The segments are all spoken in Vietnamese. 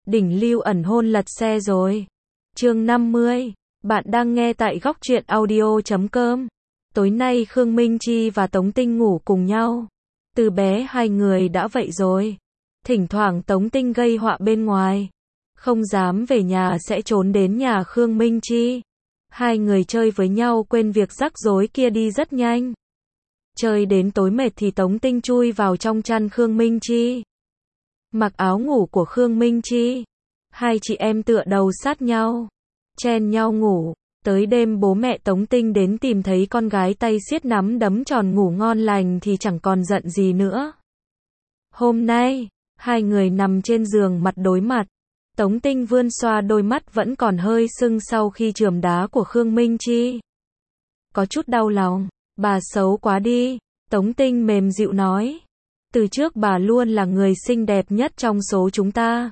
Đỉnh lưu ẩn hôn lật xe rồi. Chương 50. Bạn đang nghe tại góc truyện audio.com. Tối nay Khương Minh Chi và Tống Tinh ngủ cùng nhau. Từ bé hai người đã vậy rồi. Thỉnh thoảng Tống Tinh gây họa bên ngoài. Không dám về nhà sẽ trốn đến nhà Khương Minh Chi. Hai người chơi với nhau quên việc rắc rối kia đi rất nhanh. Chơi đến tối mệt thì Tống Tinh chui vào trong chăn Khương Minh Chi. Mặc áo ngủ của Khương Minh Chi. Hai chị em tựa đầu sát nhau. Chen nhau ngủ. Tới đêm bố mẹ Tống Tinh đến tìm thấy con gái tay siết nắm đấm tròn ngủ ngon lành thì chẳng còn giận gì nữa. Hôm nay, hai người nằm trên giường mặt đối mặt. Tống Tinh vươn xoa đôi mắt vẫn còn hơi sưng sau khi chườm đá của Khương Minh Chi. Có chút đau lòng, bà xấu quá đi, Tống Tinh mềm dịu nói. Từ trước bà luôn là người xinh đẹp nhất trong số chúng ta.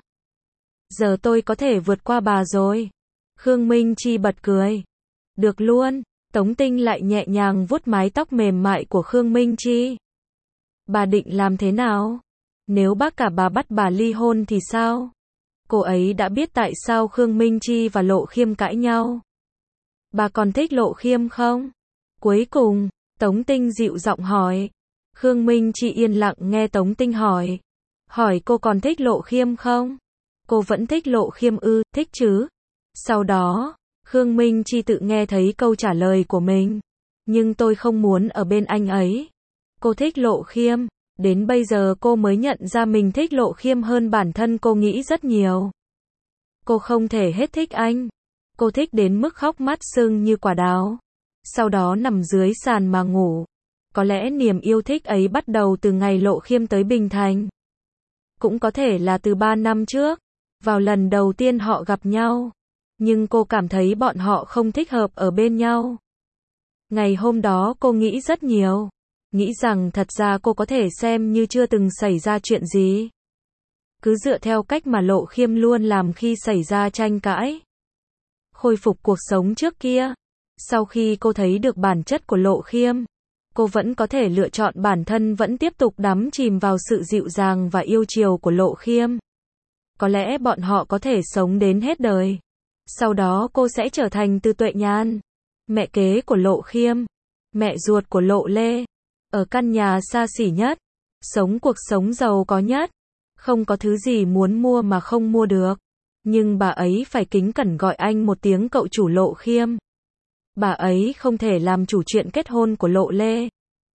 Giờ tôi có thể vượt qua bà rồi. Khương Minh Chi bật cười. Được luôn, Tống Tinh lại nhẹ nhàng vuốt mái tóc mềm mại của Khương Minh Chi. Bà định làm thế nào? Nếu bác cả bà bắt bà ly hôn thì sao? Cô ấy đã biết tại sao Khương Minh Chi và Lộ Khiêm cãi nhau. Bà còn thích Lộ Khiêm không? Cuối cùng, Tống Tinh dịu giọng hỏi. Khương Minh Chi yên lặng nghe Tống Tinh hỏi. Hỏi cô còn thích Lộ Khiêm không? Cô vẫn thích Lộ Khiêm ư? Thích chứ? Sau đó, Khương Minh Chi tự nghe thấy câu trả lời của mình. Nhưng tôi không muốn ở bên anh ấy. Cô thích Lộ Khiêm. Đến bây giờ cô mới nhận ra mình thích Lộ Khiêm hơn bản thân cô nghĩ rất nhiều. Cô không thể hết thích anh. Cô thích đến mức khóc mắt sưng như quả đào. Sau đó nằm dưới sàn mà ngủ. Có lẽ niềm yêu thích ấy bắt đầu từ ngày Lộ Khiêm tới Bình Thành. Cũng có thể là từ 3 năm trước, vào lần đầu tiên họ gặp nhau. Nhưng cô cảm thấy bọn họ không thích hợp ở bên nhau. Ngày hôm đó cô nghĩ rất nhiều. Nghĩ rằng thật ra cô có thể xem như chưa từng xảy ra chuyện gì. Cứ dựa theo cách mà Lộ Khiêm luôn làm khi xảy ra tranh cãi. Khôi phục cuộc sống trước kia. Sau khi cô thấy được bản chất của Lộ Khiêm, cô vẫn có thể lựa chọn bản thân vẫn tiếp tục đắm chìm vào sự dịu dàng và yêu chiều của Lộ Khiêm. Có lẽ bọn họ có thể sống đến hết đời. Sau đó cô sẽ trở thành Từ Tuệ Nhan, mẹ kế của Lộ Khiêm, mẹ ruột của Lộ Lê, ở căn nhà xa xỉ nhất, sống cuộc sống giàu có nhất, không có thứ gì muốn mua mà không mua được. Nhưng bà ấy phải kính cẩn gọi anh một tiếng cậu chủ Lộ Khiêm. Bà ấy không thể làm chủ chuyện kết hôn của Lộ Lê.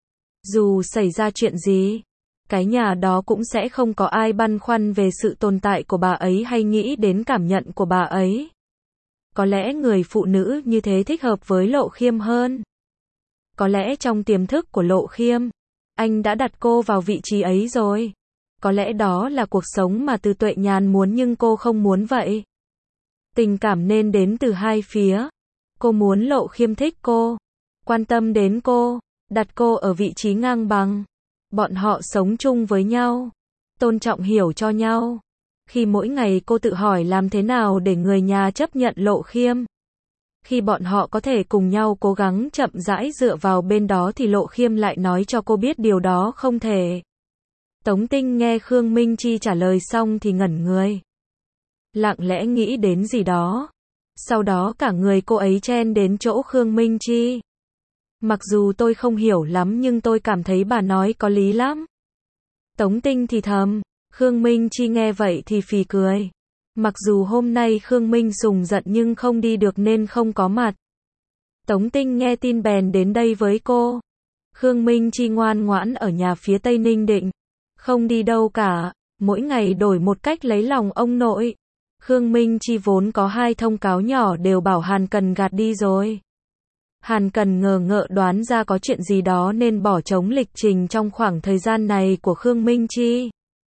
Dù xảy ra chuyện gì, cái nhà đó cũng sẽ không có ai băn khoăn về sự tồn tại của bà ấy hay nghĩ đến cảm nhận của bà ấy. Có lẽ người phụ nữ như thế thích hợp với Lộ Khiêm hơn. Có lẽ trong tiềm thức của Lộ Khiêm, anh đã đặt cô vào vị trí ấy rồi. Có lẽ đó là cuộc sống mà Từ Tuệ Nhan muốn nhưng cô không muốn vậy. Tình cảm nên đến từ hai phía. Cô muốn Lộ Khiêm thích cô, quan tâm đến cô, đặt cô ở vị trí ngang bằng. Bọn họ sống chung với nhau, tôn trọng hiểu cho nhau. Khi mỗi ngày cô tự hỏi làm thế nào để người nhà chấp nhận Lộ Khiêm. Khi bọn họ có thể cùng nhau cố gắng chậm rãi dựa vào bên đó thì Lộ Khiêm lại nói cho cô biết điều đó không thể. Tống Tinh nghe Khương Minh Chi trả lời xong thì ngẩn người. Lặng lẽ nghĩ đến gì đó. Sau đó cả người cô ấy chen đến chỗ Khương Minh Chi. Mặc dù tôi không hiểu lắm nhưng tôi cảm thấy bà nói có lý lắm. Tống Tinh thì thầm. Khương Minh Chi nghe vậy thì phì cười. Mặc dù hôm nay Khương Minh Sùng giận nhưng không đi được nên không có mặt. Tống Tinh nghe tin bèn đến đây với cô. Khương Minh Chi ngoan ngoãn ở nhà phía Tây Ninh Định. Không đi đâu cả, mỗi ngày đổi một cách lấy lòng ông nội. Khương Minh Chi vốn có 2 thông cáo nhỏ đều bảo Hàn Cần gạt đi rồi. Hàn Cần ngờ ngợ đoán ra có chuyện gì đó nên bỏ trống lịch trình trong khoảng thời gian này của Khương Minh Chi.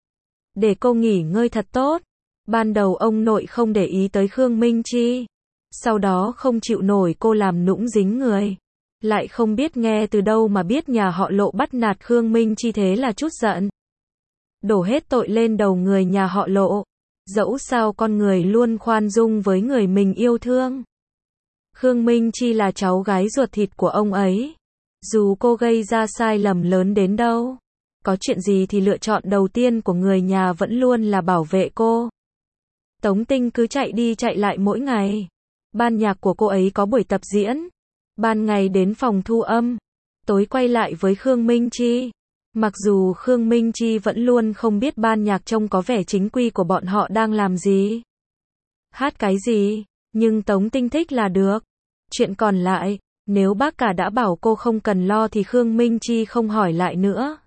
Để cô nghỉ ngơi thật tốt. Ban đầu ông nội không để ý tới Khương Minh Chi. Sau đó không chịu nổi cô làm nũng dính người. Lại không biết nghe từ đâu mà biết nhà họ Lộ bắt nạt Khương Minh Chi thế là chút giận. Đổ hết tội lên đầu người nhà họ Lộ. Dẫu sao con người luôn khoan dung với người mình yêu thương. Khương Minh Chi là cháu gái ruột thịt của ông ấy. Dù cô gây ra sai lầm lớn đến đâu, có chuyện gì thì lựa chọn đầu tiên của người nhà vẫn luôn là bảo vệ cô. Tống Tinh cứ chạy đi chạy lại mỗi ngày. Ban nhạc của cô ấy có buổi tập diễn. Ban ngày đến phòng thu âm. Tối quay lại với Khương Minh Chi. Mặc dù Khương Minh Chi vẫn luôn không biết ban nhạc trông có vẻ chính quy của bọn họ đang làm gì. Hát cái gì, nhưng Tống Tinh thích là được. Chuyện còn lại, nếu bác cả đã bảo cô không cần lo thì Khương Minh Chi không hỏi lại nữa.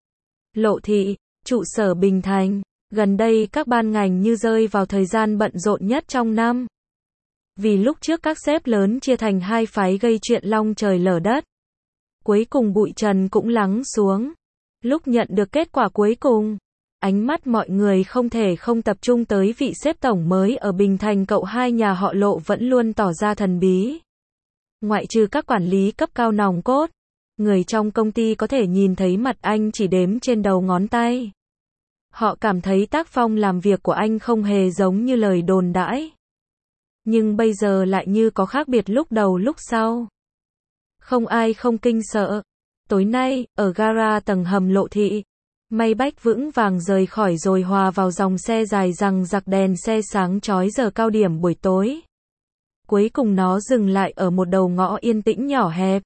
Lộ thị, trụ sở Bình Thành. Gần đây các ban ngành như rơi vào thời gian bận rộn nhất trong năm. Vì lúc trước các sếp lớn chia thành hai phái gây chuyện long trời lở đất. Cuối cùng bụi trần cũng lắng xuống. Lúc nhận được kết quả cuối cùng, ánh mắt mọi người không thể không tập trung tới vị sếp tổng mới ở Bình Thành. Cậu hai nhà họ Lộ vẫn luôn tỏ ra thần bí. Ngoại trừ các quản lý cấp cao nòng cốt, người trong công ty có thể nhìn thấy mặt anh chỉ đếm trên đầu ngón tay. Họ cảm thấy tác phong làm việc của anh không hề giống như lời đồn đãi. Nhưng bây giờ lại như có khác biệt lúc đầu lúc sau. Không ai không kinh sợ. Tối nay, ở gara tầng hầm Lộ thị, May Bách vững vàng rời khỏi rồi hòa vào dòng xe dài rằng rặc đèn xe sáng chói giờ cao điểm buổi tối. Cuối cùng nó dừng lại ở một đầu ngõ yên tĩnh nhỏ hẹp.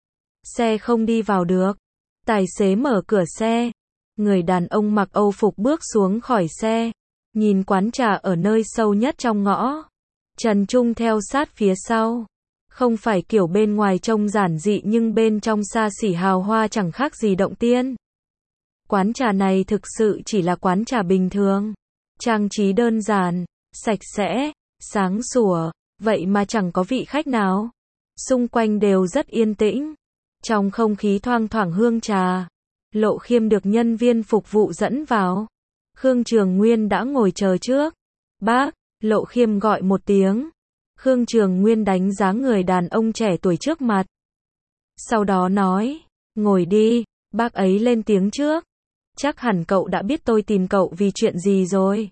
Xe không đi vào được. Tài xế mở cửa xe. Người đàn ông mặc Âu phục bước xuống khỏi xe. Nhìn quán trà ở nơi sâu nhất trong ngõ. Trần Trung theo sát phía sau. Không phải kiểu bên ngoài trông giản dị nhưng bên trong xa xỉ hào hoa chẳng khác gì động tiên. Quán trà này thực sự chỉ là quán trà bình thường. Trang trí đơn giản, sạch sẽ, sáng sủa, vậy mà chẳng có vị khách nào. Xung quanh đều rất yên tĩnh. Trong không khí thoang thoảng hương trà, Lộ Khiêm được nhân viên phục vụ dẫn vào. Khương Trường Nguyên đã ngồi chờ trước. Bác, Lộ Khiêm gọi một tiếng. Khương Trường Nguyên đánh giá người đàn ông trẻ tuổi trước mặt. Sau đó nói, ngồi đi, bác ấy lên tiếng trước. Chắc hẳn cậu đã biết tôi tìm cậu vì chuyện gì rồi.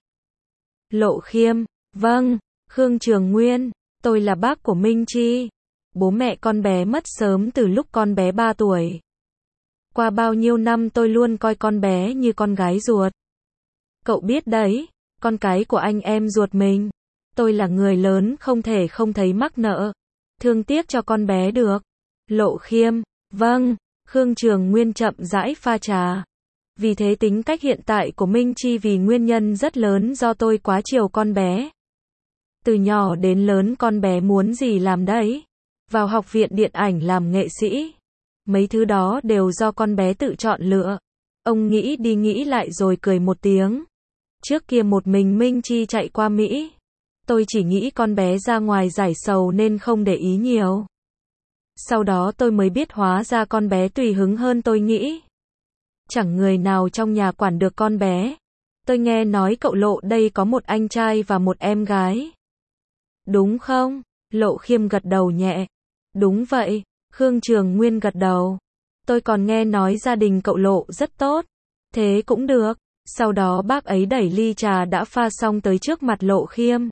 Lộ Khiêm, vâng, Khương Trường Nguyên, tôi là bác của Minh Chi. Bố mẹ con bé mất sớm từ lúc con bé 3 tuổi. Qua bao nhiêu năm tôi luôn coi con bé như con gái ruột. Cậu biết đấy, con cái của anh em ruột mình. Tôi là người lớn không thể không thấy mắc nợ. Thương tiếc cho con bé được. Lộ Khiêm, vâng, Khương Trường Nguyên chậm rãi pha trà. Vì thế tính cách hiện tại của Minh Chi vì nguyên nhân rất lớn do tôi quá chiều con bé. Từ nhỏ đến lớn con bé muốn gì làm đấy. Vào học viện điện ảnh làm nghệ sĩ. Mấy thứ đó đều do con bé tự chọn lựa. Ông nghĩ đi nghĩ lại rồi cười một tiếng. Trước kia một mình Minh Chi chạy qua Mỹ. Tôi chỉ nghĩ con bé ra ngoài giải sầu nên không để ý nhiều. Sau đó tôi mới biết hóa ra con bé tùy hứng hơn tôi nghĩ. Chẳng người nào trong nhà quản được con bé. Tôi nghe nói cậu Lộ đây có một anh trai và một em gái. Đúng không? Lộ Khiêm gật đầu nhẹ. Đúng vậy, Khương Trường Nguyên gật đầu. Tôi còn nghe nói gia đình cậu Lộ rất tốt. Thế cũng được. Sau đó bác ấy đẩy ly trà đã pha xong tới trước mặt Lộ Khiêm.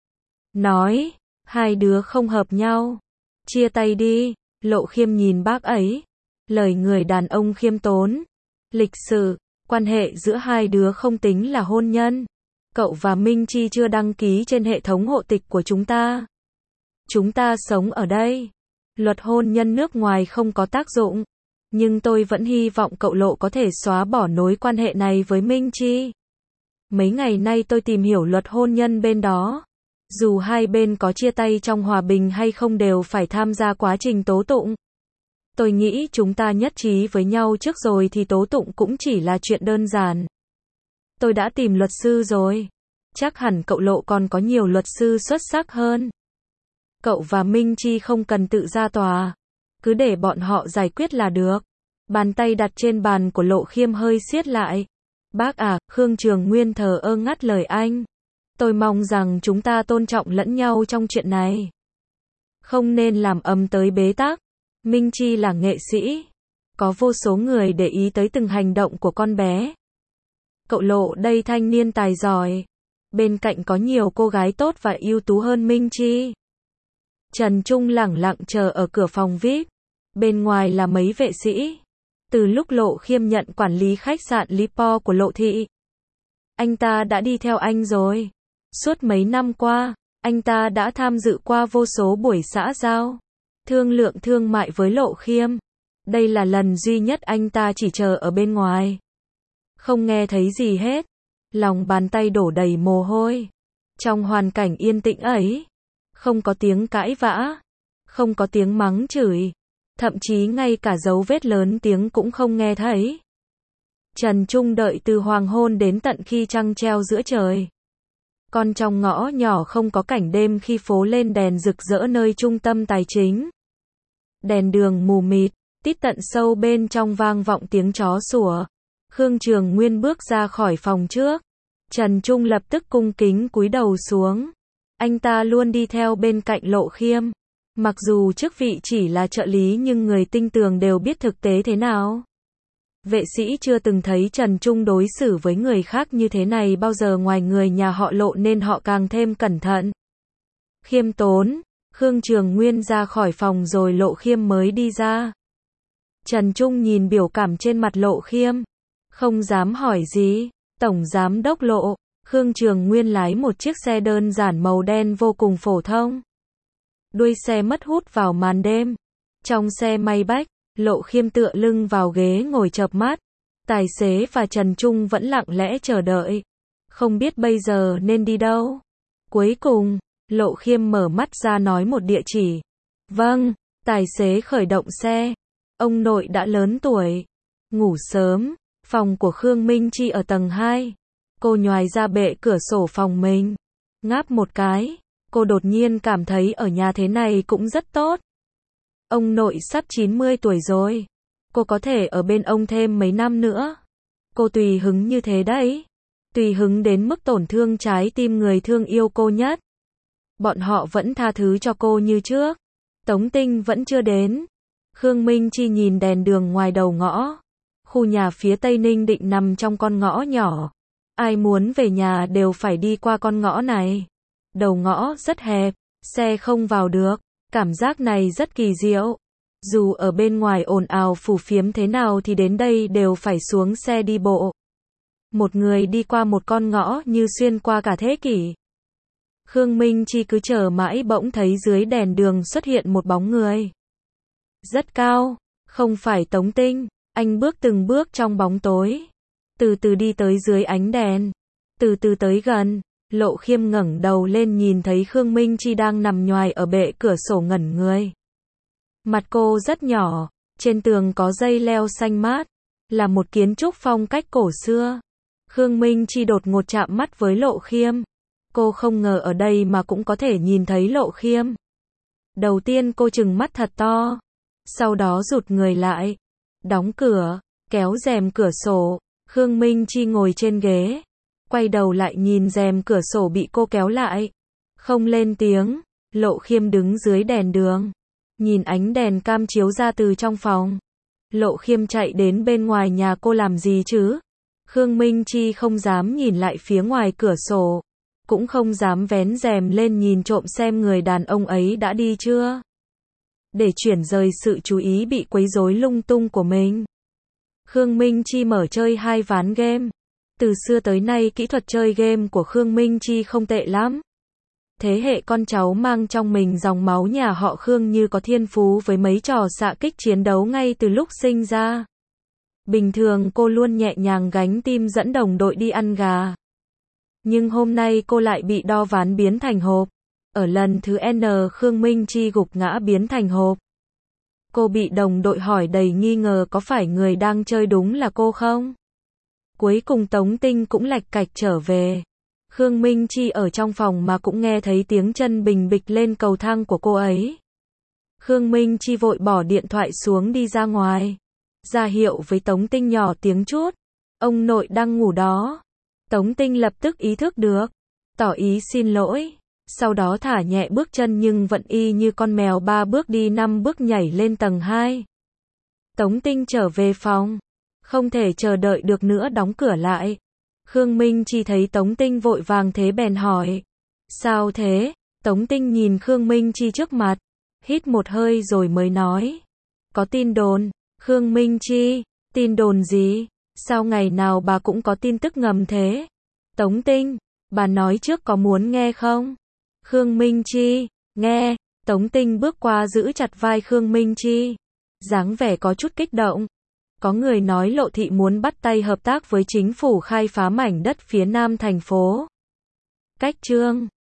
Nói, hai đứa không hợp nhau. Chia tay đi. Lộ Khiêm nhìn bác ấy. Lời người đàn ông khiêm tốn. Lịch sự, quan hệ giữa hai đứa không tính là hôn nhân. Cậu và Minh Chi chưa đăng ký trên hệ thống hộ tịch của chúng ta. Chúng ta sống ở đây. Luật hôn nhân nước ngoài không có tác dụng. Nhưng tôi vẫn hy vọng cậu Lộ có thể xóa bỏ mối quan hệ này với Minh Chi. Mấy ngày nay tôi tìm hiểu luật hôn nhân bên đó. Dù hai bên có chia tay trong hòa bình hay không đều phải tham gia quá trình tố tụng. Tôi nghĩ chúng ta nhất trí với nhau trước rồi thì tố tụng cũng chỉ là chuyện đơn giản. Tôi đã tìm luật sư rồi. Chắc hẳn cậu Lộ còn có nhiều luật sư xuất sắc hơn. Cậu và Minh Chi không cần tự ra tòa. Cứ để bọn họ giải quyết là được. Bàn tay đặt trên bàn của Lộ Khiêm hơi siết lại. Bác à, Khương Trường Nguyên thờ ơ ngắt lời anh. Tôi mong rằng chúng ta tôn trọng lẫn nhau trong chuyện này. Không nên làm ầm tới bế tắc. Minh Chi là nghệ sĩ. Có vô số người để ý tới từng hành động của con bé. Cậu Lộ đây thanh niên tài giỏi. Bên cạnh có nhiều cô gái tốt và ưu tú hơn Minh Chi. Trần Trung lẳng lặng chờ ở cửa phòng VIP. Bên ngoài là mấy vệ sĩ. Từ lúc Lộ Khiêm nhận quản lý khách sạn Lipo của Lộ thị, anh ta đã đi theo anh rồi. Suốt mấy năm qua, anh ta đã tham dự qua vô số buổi xã giao, thương lượng thương mại với Lộ Khiêm. Đây là lần duy nhất anh ta chỉ chờ ở bên ngoài. Không nghe thấy gì hết. Lòng bàn tay đổ đầy mồ hôi. Trong hoàn cảnh yên tĩnh ấy, không có tiếng cãi vã, không có tiếng mắng chửi, thậm chí ngay cả dấu vết lớn tiếng cũng không nghe thấy. Trần Trung đợi từ hoàng hôn đến tận khi trăng treo giữa trời. Còn trong ngõ nhỏ không có cảnh đêm khi phố lên đèn rực rỡ nơi trung tâm tài chính. Đèn đường mù mịt, tít tận sâu bên trong vang vọng tiếng chó sủa. Khương Trường Nguyên bước ra khỏi phòng trước. Trần Trung lập tức cung kính cúi đầu xuống. Anh ta luôn đi theo bên cạnh Lộ Khiêm. Mặc dù chức vị chỉ là trợ lý nhưng người tinh tường đều biết thực tế thế nào. Vệ sĩ chưa từng thấy Trần Trung đối xử với người khác như thế này bao giờ ngoài người nhà họ Lộ nên họ càng thêm cẩn thận. Khiêm tốn, Khương Trường Nguyên ra khỏi phòng rồi Lộ Khiêm mới đi ra. Trần Trung nhìn biểu cảm trên mặt Lộ Khiêm, không dám hỏi gì. Tổng giám đốc Lộ, Khương Trường Nguyên lái một chiếc xe đơn giản màu đen vô cùng phổ thông. Đuôi xe mất hút vào màn đêm. Trong xe may bách, Lộ Khiêm tựa lưng vào ghế ngồi chợp mắt. Tài xế và Trần Trung vẫn lặng lẽ chờ đợi. Không biết bây giờ nên đi đâu. Cuối cùng, Lộ Khiêm mở mắt ra nói một địa chỉ. Vâng, tài xế khởi động xe. Ông nội đã lớn tuổi, ngủ sớm. Phòng của Khương Minh Chi ở tầng 2. Cô nhoài ra bệ cửa sổ phòng mình. Ngáp một cái. Cô đột nhiên cảm thấy ở nhà thế này cũng rất tốt. Ông nội sắp 90 tuổi rồi. Cô có thể ở bên ông thêm mấy năm nữa. Cô tùy hứng như thế đấy. Tùy hứng đến mức tổn thương trái tim người thương yêu cô nhất. Bọn họ vẫn tha thứ cho cô như trước. Tống Tinh vẫn chưa đến. Khương Minh Chi nhìn đèn đường ngoài đầu ngõ. Khu nhà phía Tây Ninh Định nằm trong con ngõ nhỏ. Ai muốn về nhà đều phải đi qua con ngõ này. Đầu ngõ rất hẹp, xe không vào được. Cảm giác này rất kỳ diệu. Dù ở bên ngoài ồn ào phù phiếm thế nào thì đến đây đều phải xuống xe đi bộ. Một người đi qua một con ngõ như xuyên qua cả thế kỷ. Khương Minh Chi cứ chờ mãi bỗng thấy dưới đèn đường xuất hiện một bóng người. Rất cao, không phải Tống Tinh. Anh bước từng bước trong bóng tối. Từ từ đi tới dưới ánh đèn. Từ từ tới gần. Lộ Khiêm ngẩng đầu lên nhìn thấy Khương Minh Chi đang nằm nhoài ở bệ cửa sổ ngẩn người. Mặt cô rất nhỏ. Trên tường có dây leo xanh mát. Là một kiến trúc phong cách cổ xưa. Khương Minh Chi đột ngột chạm mắt với Lộ Khiêm. Cô không ngờ ở đây mà cũng có thể nhìn thấy Lộ Khiêm. Đầu tiên cô trừng mắt thật to. Sau đó rụt người lại. Đóng cửa, kéo rèm cửa sổ. Khương Minh Chi ngồi trên ghế. Quay đầu lại nhìn rèm cửa sổ bị cô kéo lại. Không lên tiếng. Lộ Khiêm đứng dưới đèn đường. Nhìn ánh đèn cam chiếu ra từ trong phòng. Lộ Khiêm chạy đến bên ngoài nhà cô làm gì chứ? Khương Minh Chi không dám nhìn lại phía ngoài cửa sổ. Cũng không dám vén rèm lên nhìn trộm xem người đàn ông ấy đã đi chưa. Để chuyển rời sự chú ý bị quấy rối lung tung của mình. Khương Minh Chi mở chơi 2 ván game. Từ xưa tới nay kỹ thuật chơi game của Khương Minh Chi không tệ lắm. Thế hệ con cháu mang trong mình dòng máu nhà họ Khương như có thiên phú với mấy trò xạ kích chiến đấu ngay từ lúc sinh ra. Bình thường cô luôn nhẹ nhàng gánh team dẫn đồng đội đi ăn gà. Nhưng hôm nay cô lại bị đo ván biến thành hộp. Ở lần thứ N Khương Minh Chi gục ngã biến thành hộp. Cô bị đồng đội hỏi đầy nghi ngờ có phải người đang chơi đúng là cô không? Cuối cùng Tống Tinh cũng lạch cạch trở về. Khương Minh Chi ở trong phòng mà cũng nghe thấy tiếng chân bình bịch lên cầu thang của cô ấy. Khương Minh Chi vội bỏ điện thoại xuống đi ra ngoài. Ra hiệu với Tống Tinh nhỏ tiếng chút. Ông nội đang ngủ đó. Tống Tinh lập tức ý thức được. Tỏ ý xin lỗi. Sau đó thả nhẹ bước chân nhưng vẫn y như con mèo 3 bước đi 5 bước nhảy lên tầng 2. Tống Tinh trở về phòng. Không thể chờ đợi được nữa đóng cửa lại. Khương Minh Chi thấy Tống Tinh vội vàng thế bèn hỏi. Sao thế? Tống Tinh nhìn Khương Minh Chi trước mặt. Hít một hơi rồi mới nói. Có tin đồn. Khương Minh Chi, tin đồn gì? Sao ngày nào bà cũng có tin tức ngầm thế? Tống Tinh, Bà nói trước có muốn nghe không? Khương Minh Chi, nghe, Tống Tinh bước qua giữ chặt vai Khương Minh Chi. Dáng vẻ có chút kích động. Có người nói Lộ Thị muốn bắt tay hợp tác với chính phủ khai phá mảnh đất phía nam thành phố. Cách Trương